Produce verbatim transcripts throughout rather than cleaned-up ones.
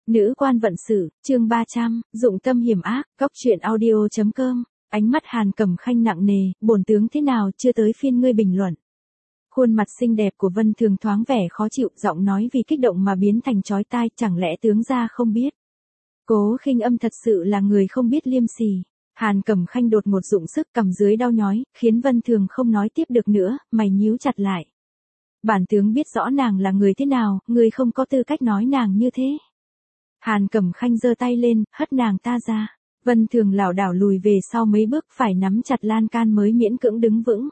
Nữ quan vận sự, chương ba trăm, dụng tâm hiểm ác, góc truyện audio.com, ánh mắt Hàn Cẩm Khanh nặng nề, bổn tướng thế nào chưa tới phiên ngươi bình luận. Khuôn mặt xinh đẹp của Vân Thường thoáng vẻ khó chịu, giọng nói vì kích động mà biến thành chói tai, chẳng lẽ tướng gia không biết. Cố Khinh Âm thật sự là người không biết liêm sỉ. Hàn Cẩm Khanh đột ngột dụng sức, cầm dưới đau nhói, khiến Vân Thường không nói tiếp được nữa, mày nhíu chặt lại. Bản tướng biết rõ nàng là người thế nào, người không có tư cách nói nàng như thế. Hàn Cẩm Khanh giơ tay lên, hất nàng ta ra. Vân Thường lảo đảo lùi về sau mấy bước, phải nắm chặt lan can mới miễn cưỡng đứng vững.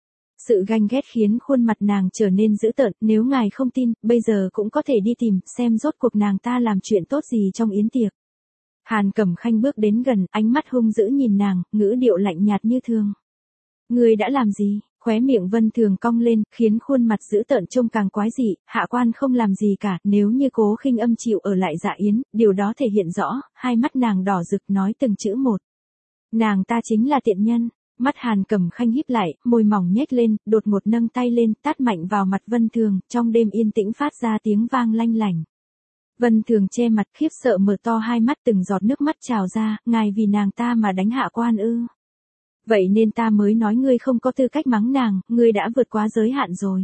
Sự ganh ghét khiến khuôn mặt nàng trở nên dữ tợn, nếu ngài không tin, bây giờ cũng có thể đi tìm, xem rốt cuộc nàng ta làm chuyện tốt gì trong yến tiệc. Hàn Cẩm Khanh bước đến gần, ánh mắt hung dữ nhìn nàng, ngữ điệu lạnh nhạt như thường. Ngươi đã làm gì? Khóe miệng Vân Thường cong lên, khiến khuôn mặt dữ tợn trông càng quái dị. Hạ quan không làm gì cả, nếu như Cố Khinh Âm chịu ở lại dạ yến, điều đó thể hiện rõ. Hai mắt nàng đỏ rực nói từng chữ một. Nàng ta chính là tiện nhân. Mắt Hàn Cẩm Khanh híp lại, môi mỏng nhếch lên, đột ngột nâng tay lên, tát mạnh vào mặt Vân Thường, trong đêm yên tĩnh phát ra tiếng vang lanh lảnh. Vân Thường che mặt khiếp sợ mở to hai mắt, từng giọt nước mắt trào ra. Ngài vì nàng ta mà đánh hạ quan ư? Vậy nên ta mới nói ngươi không có tư cách mắng nàng, ngươi đã vượt quá giới hạn rồi.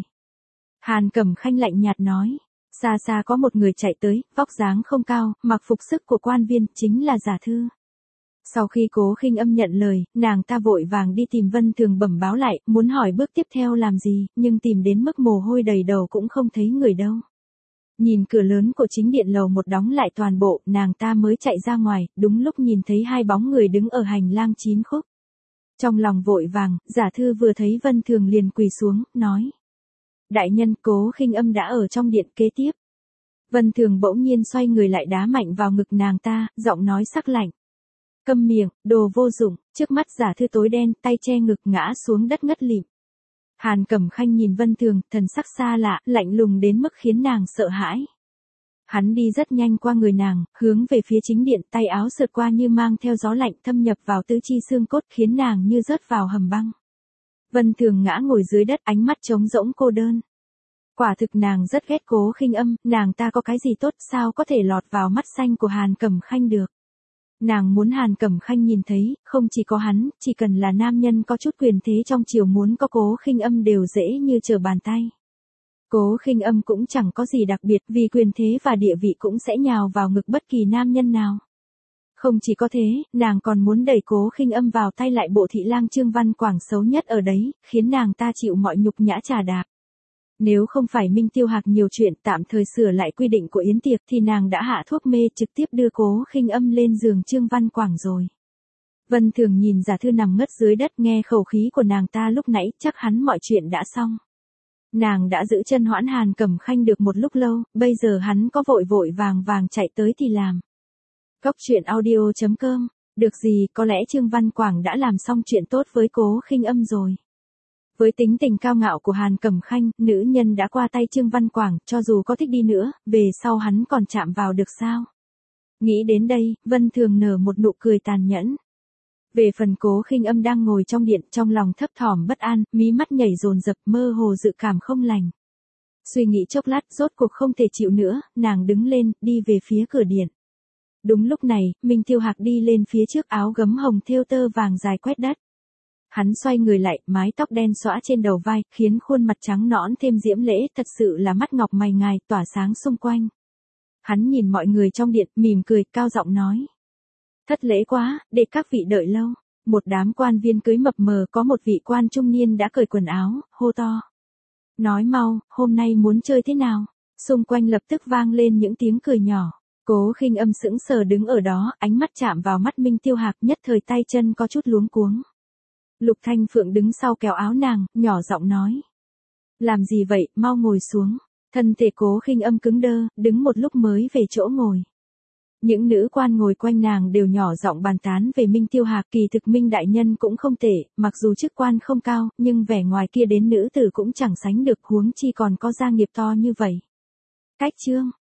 Hàn Cẩm Khanh lạnh nhạt nói. Xa xa có một người chạy tới, vóc dáng không cao, mặc phục sức của quan viên, chính là Giả Thư. Sau khi Cố Khinh Âm nhận lời, nàng ta vội vàng đi tìm Vân Thường bẩm báo lại, muốn hỏi bước tiếp theo làm gì, nhưng tìm đến mức mồ hôi đầy đầu cũng không thấy người đâu. Nhìn cửa lớn của chính điện lầu một đóng lại toàn bộ, nàng ta mới chạy ra ngoài, đúng lúc nhìn thấy hai bóng người đứng ở hành lang chín khúc. Trong lòng vội vàng, Giả Thư vừa thấy Vân Thường liền quỳ xuống, nói. Đại nhân, Cố Khinh Âm đã ở trong điện. Kế tiếp. Vân Thường bỗng nhiên xoay người lại đá mạnh vào ngực nàng ta, giọng nói sắc lạnh. Câm miệng, đồ vô dụng. Trước mắt Giả Thư tối đen, tay che ngực ngã xuống đất ngất lịm. Hàn Cẩm Khanh nhìn Vân Thường, thần sắc xa lạ, lạnh lùng đến mức khiến nàng sợ hãi. Hắn đi rất nhanh qua người nàng, hướng về phía chính điện, tay áo sượt qua như mang theo gió lạnh thâm nhập vào tứ chi xương cốt, khiến nàng như rớt vào hầm băng. Vân Thường ngã ngồi dưới đất, ánh mắt trống rỗng cô đơn. Quả thực nàng rất ghét Cố Khinh Âm, nàng ta có cái gì tốt, sao có thể lọt vào mắt xanh của Hàn Cẩm Khanh được. Nàng muốn Hàn Cẩm Khanh nhìn thấy, không chỉ có hắn, chỉ cần là nam nhân có chút quyền thế trong triều muốn có Cố Khinh Âm đều dễ như trở bàn tay. Cố Khinh Âm cũng chẳng có gì đặc biệt, vì quyền thế và địa vị cũng sẽ nhào vào ngực bất kỳ nam nhân nào. Không chỉ có thế, nàng còn muốn đẩy Cố Khinh Âm vào tay lại bộ thị lang Trương Văn Quảng xấu nhất ở đấy, khiến nàng ta chịu mọi nhục nhã trà đạp. Nếu không phải Minh Tiêu Hạc nhiều chuyện tạm thời sửa lại quy định của yến tiệc thì nàng đã hạ thuốc mê trực tiếp đưa Cố Khinh Âm lên giường Trương Văn Quảng rồi. Vân Thường nhìn Giả Thư nằm ngất dưới đất, nghe khẩu khí của nàng ta lúc nãy, chắc hắn mọi chuyện đã xong. Nàng đã giữ chân hoãn Hàn Cẩm Khanh được một lúc lâu, bây giờ hắn có vội vội vàng vàng chạy tới thì làm. Góc truyện audio.com, được gì, có lẽ Trương Văn Quảng đã làm xong chuyện tốt với Cố Khinh Âm rồi. Với tính tình cao ngạo của Hàn Cẩm Khanh, nữ nhân đã qua tay Trương Văn Quảng, cho dù có thích đi nữa, về sau hắn còn chạm vào được sao? Nghĩ đến đây, Vân Thường nở một nụ cười tàn nhẫn. Về phần Cố Khinh Âm đang ngồi trong điện, trong lòng thấp thỏm bất an, mí mắt nhảy dồn dập, mơ hồ dự cảm không lành. Suy nghĩ chốc lát, rốt cuộc không thể chịu nữa, nàng đứng lên, đi về phía cửa điện. Đúng lúc này, Minh Tiêu Hạc đi lên phía trước, áo gấm hồng thêu tơ vàng dài quét đất. Hắn xoay người lại, mái tóc đen xõa trên đầu vai, khiến khuôn mặt trắng nõn thêm diễm lễ, thật sự là mắt ngọc mày ngài, tỏa sáng xung quanh. Hắn nhìn mọi người trong điện, mỉm cười, cao giọng nói. Thất lễ quá, để các vị đợi lâu. Một đám quan viên cưới mập mờ, có một vị quan trung niên đã cởi quần áo, hô to. Nói mau, hôm nay muốn chơi thế nào? Xung quanh lập tức vang lên những tiếng cười nhỏ. Cố Khinh Âm sững sờ đứng ở đó, ánh mắt chạm vào mắt Minh Tiêu Hạc, nhất thời tay chân có chút luống cuống. Lục Thanh Phượng đứng sau kéo áo nàng, nhỏ giọng nói. Làm gì vậy, mau ngồi xuống. Thân thể Cố Khinh Âm cứng đơ, đứng một lúc mới về chỗ ngồi. Những nữ quan ngồi quanh nàng đều nhỏ giọng bàn tán về Minh Tiêu Hạc, kỳ thực Minh đại nhân cũng không tệ, mặc dù chức quan không cao, nhưng vẻ ngoài kia đến nữ tử cũng chẳng sánh được, huống chi còn có gia nghiệp to như vậy. Cách chương,